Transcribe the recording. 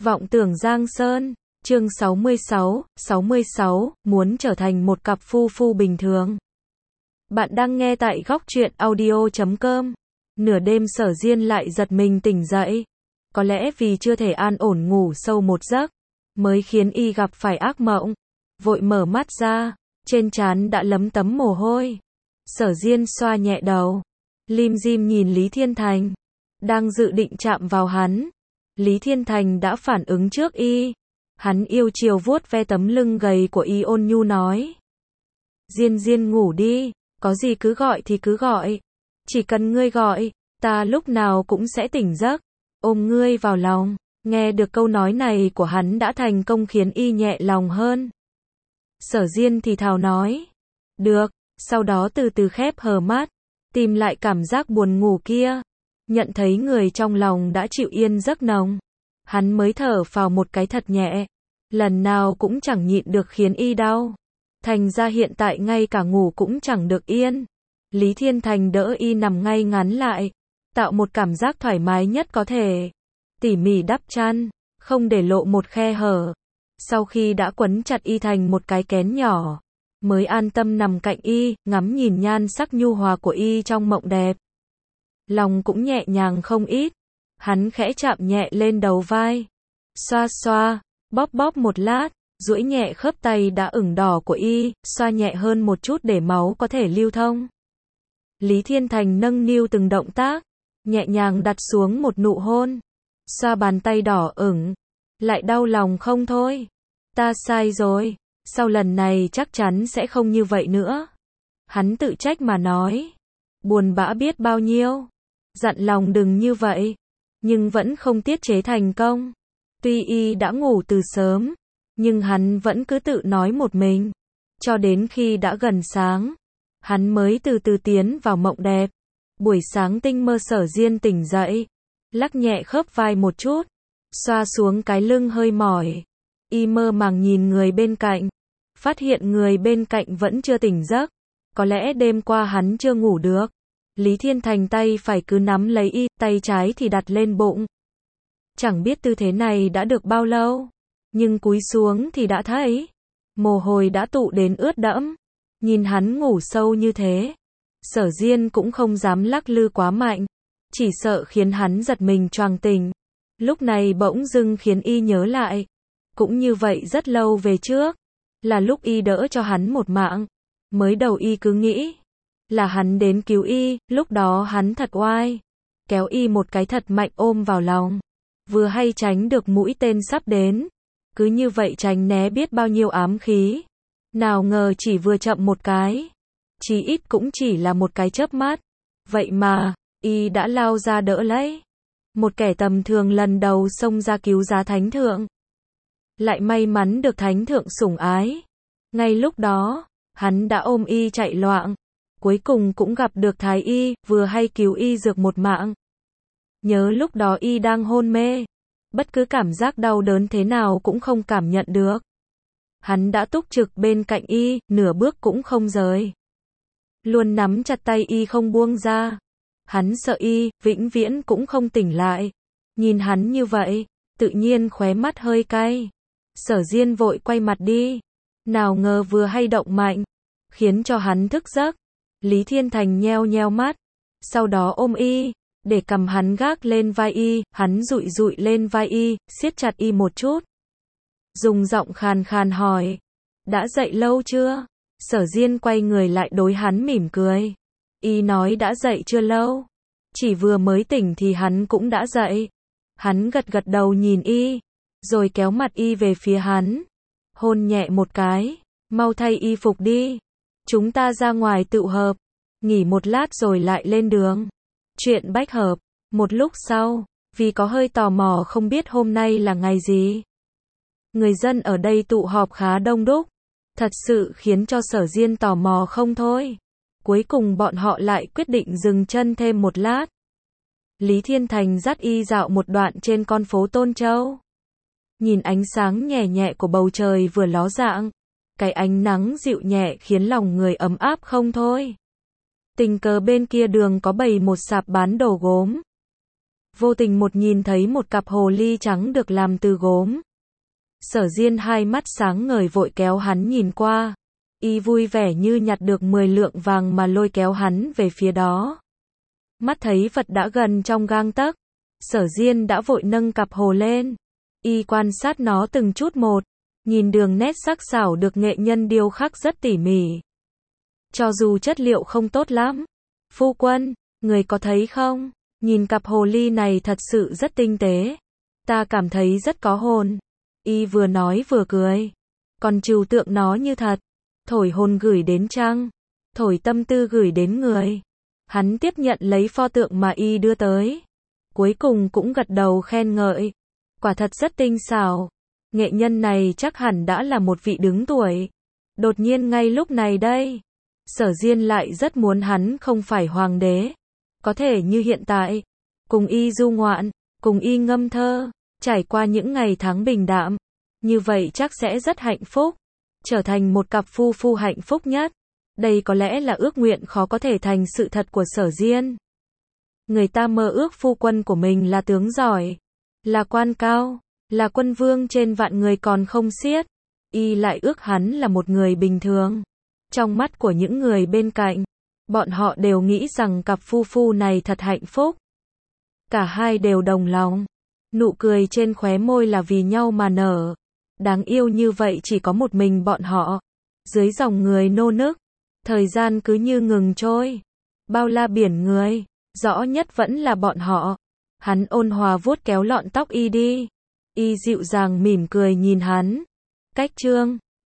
Vọng tưởng Giang Sơn, chương 66, muốn trở thành một cặp phu phu bình thường. Bạn đang nghe tại góc truyện audio.com. Nửa đêm Sở Diên lại giật mình tỉnh dậy. Có lẽ vì chưa thể an ổn ngủ sâu một giấc, mới khiến y gặp phải ác mộng. Vội mở mắt ra, trên trán đã lấm tấm mồ hôi. Sở Diên xoa nhẹ đầu, lim dim nhìn Lý Thiên Thành, đang dự định chạm vào hắn. Lý Thiên Thành đã phản ứng trước y. Hắn yêu chiều vuốt ve tấm lưng gầy của y, ôn nhu nói: Diên Diên ngủ đi, có gì cứ gọi thì cứ gọi. Chỉ cần ngươi gọi, ta lúc nào cũng sẽ tỉnh giấc, ôm ngươi vào lòng. Nghe được câu nói này của hắn đã thành công khiến y nhẹ lòng hơn. Sở Diên thì thào nói: Được, sau đó từ từ khép hờ mắt, tìm lại cảm giác buồn ngủ kia. Nhận thấy người trong lòng đã chịu yên giấc nồng, hắn mới thở phào một cái thật nhẹ. Lần nào cũng chẳng nhịn được khiến y đau. Thành ra hiện tại ngay cả ngủ cũng chẳng được yên. Lý Thiên Thành đỡ y nằm ngay ngắn lại, tạo một cảm giác thoải mái nhất có thể. Tỉ mỉ đắp chăn, không để lộ một khe hở. Sau khi đã quấn chặt y thành một cái kén nhỏ, mới an tâm nằm cạnh y, ngắm nhìn nhan sắc nhu hòa của y trong mộng đẹp. Lòng cũng nhẹ nhàng không ít. Hắn khẽ chạm nhẹ lên đầu vai, xoa xoa, bóp bóp một lát, duỗi nhẹ khớp tay đã ửng đỏ của y, xoa nhẹ hơn một chút để máu có thể lưu thông. Lý Thiên Thành nâng niu từng động tác, nhẹ nhàng đặt xuống một nụ hôn, xoa bàn tay đỏ ửng, lại đau lòng không thôi. Ta sai rồi, sau lần này chắc chắn sẽ không như vậy nữa. Hắn tự trách mà nói, buồn bã biết bao nhiêu, dặn lòng đừng như vậy, nhưng vẫn không tiết chế thành công. Tuy y đã ngủ từ sớm, nhưng hắn vẫn cứ tự nói một mình. Cho đến khi đã gần sáng, hắn mới từ từ tiến vào mộng đẹp. Buổi sáng tinh mơ Sở Diên tỉnh dậy, lắc nhẹ khớp vai một chút, xoa xuống cái lưng hơi mỏi. Y mơ màng nhìn người bên cạnh, phát hiện người bên cạnh vẫn chưa tỉnh giấc. Có lẽ đêm qua hắn chưa ngủ được. Lý Thiên Thành tay phải cứ nắm lấy y, tay trái thì đặt lên bụng. Chẳng biết tư thế này đã được bao lâu, nhưng cúi xuống thì đã thấy mồ hôi đã tụ đến ướt đẫm. Nhìn hắn ngủ sâu như thế, Sở Diên cũng không dám lắc lư quá mạnh, chỉ sợ khiến hắn giật mình choàng tỉnh. Lúc này bỗng dưng khiến y nhớ lại, cũng như vậy rất lâu về trước, là lúc y đỡ cho hắn một mạng. Mới đầu y cứ nghĩ là hắn đến cứu y, lúc đó hắn thật oai, kéo y một cái thật mạnh ôm vào lòng, vừa hay tránh được mũi tên sắp đến. Cứ như vậy tránh né biết bao nhiêu ám khí. Nào ngờ chỉ vừa chậm một cái, chí ít cũng chỉ là một cái chớp mắt, vậy mà y đã lao ra đỡ lấy. Một kẻ tầm thường lần đầu xông ra cứu giá thánh thượng, lại may mắn được thánh thượng sủng ái. Ngay lúc đó, hắn đã ôm y chạy loạn, cuối cùng cũng gặp được thái y, vừa hay cứu y dược một mạng. Nhớ lúc đó y đang hôn mê, bất cứ cảm giác đau đớn thế nào cũng không cảm nhận được. Hắn đã túc trực bên cạnh y, nửa bước cũng không rời, luôn nắm chặt tay y không buông ra. Hắn sợ y vĩnh viễn cũng không tỉnh lại. Nhìn hắn như vậy, tự nhiên khóe mắt hơi cay. Sở Diên vội quay mặt đi, nào ngờ vừa hay động mạnh, khiến cho hắn thức giấc. Lý Thiên Thành nheo nheo mắt, sau đó ôm y, để cầm hắn gác lên vai y. Hắn dụi dụi lên vai y, siết chặt y một chút, dùng giọng khàn khàn hỏi: Đã dậy lâu chưa? Sở Diên quay người lại đối hắn mỉm cười. Y nói đã dậy chưa lâu, chỉ vừa mới tỉnh thì hắn cũng đã dậy. Hắn gật gật đầu nhìn y, rồi kéo mặt y về phía hắn, hôn nhẹ một cái: Mau thay y phục đi, chúng ta ra ngoài tụ họp, nghỉ một lát rồi lại lên đường. Chuyện bách hợp. Một lúc sau, vì có hơi tò mò không biết hôm nay là ngày gì, người dân ở đây tụ họp khá đông đúc, thật sự khiến cho Sở Diên tò mò không thôi. Cuối cùng bọn họ lại quyết định dừng chân thêm một lát. Lý Thiên Thành dắt y dạo một đoạn trên con phố Tôn Châu. Nhìn ánh sáng nhẹ nhẹ của bầu trời vừa ló dạng, cái ánh nắng dịu nhẹ khiến lòng người ấm áp không thôi. Tình cờ bên kia đường có bày một sạp bán đồ gốm. vô tình nhìn thấy một cặp hồ ly trắng được làm từ gốm. Sở Diên hai mắt sáng ngời vội kéo hắn nhìn qua. Y vui vẻ như nhặt được 10 lượng vàng mà lôi kéo hắn về phía đó. Mắt thấy vật đã gần trong gang tấc, Sở Diên đã vội nâng cặp hồ lên. Y quan sát nó từng chút một, nhìn đường nét sắc sảo được nghệ nhân điêu khắc rất tỉ mỉ. Cho dù chất liệu không tốt lắm. Phu quân, người có thấy không? Nhìn cặp hồ ly này thật sự rất tinh tế. Ta cảm thấy rất có hồn. Y vừa nói vừa cười. Còn trừu tượng nó như thật. Thổi hồn gửi đến trăng. Thổi tâm tư gửi đến người. Hắn tiếp nhận lấy pho tượng mà Y đưa tới. Cuối cùng cũng gật đầu khen ngợi. Quả thật rất tinh xảo. Nghệ nhân này chắc hẳn đã là một vị đứng tuổi. Đột nhiên ngay lúc này đây, Sở Diên lại rất muốn hắn không phải hoàng đế. Có thể như hiện tại, cùng Y du ngoạn, cùng Y ngâm thơ, trải qua những ngày tháng bình đạm. Như vậy chắc sẽ rất hạnh phúc. Trở thành một cặp phu phu hạnh phúc nhất. Đây có lẽ là ước nguyện khó có thể thành sự thật của Sở Diên. Người ta mơ ước phu quân của mình là tướng giỏi, là quan cao, là quân vương trên vạn người còn không xiết. Y lại ước hắn là một người bình thường. Trong mắt của những người bên cạnh, bọn họ đều nghĩ rằng cặp phu phu này thật hạnh phúc. Cả hai đều đồng lòng. Nụ cười trên khóe môi là vì nhau mà nở. Đáng yêu như vậy chỉ có một mình bọn họ. Dưới dòng người nô nức, thời gian cứ như ngừng trôi. Bao la biển người, rõ nhất vẫn là bọn họ. Hắn ôn hòa vuốt kéo lọn tóc Y đi. Y dịu dàng mỉm cười nhìn hắn. Cách chương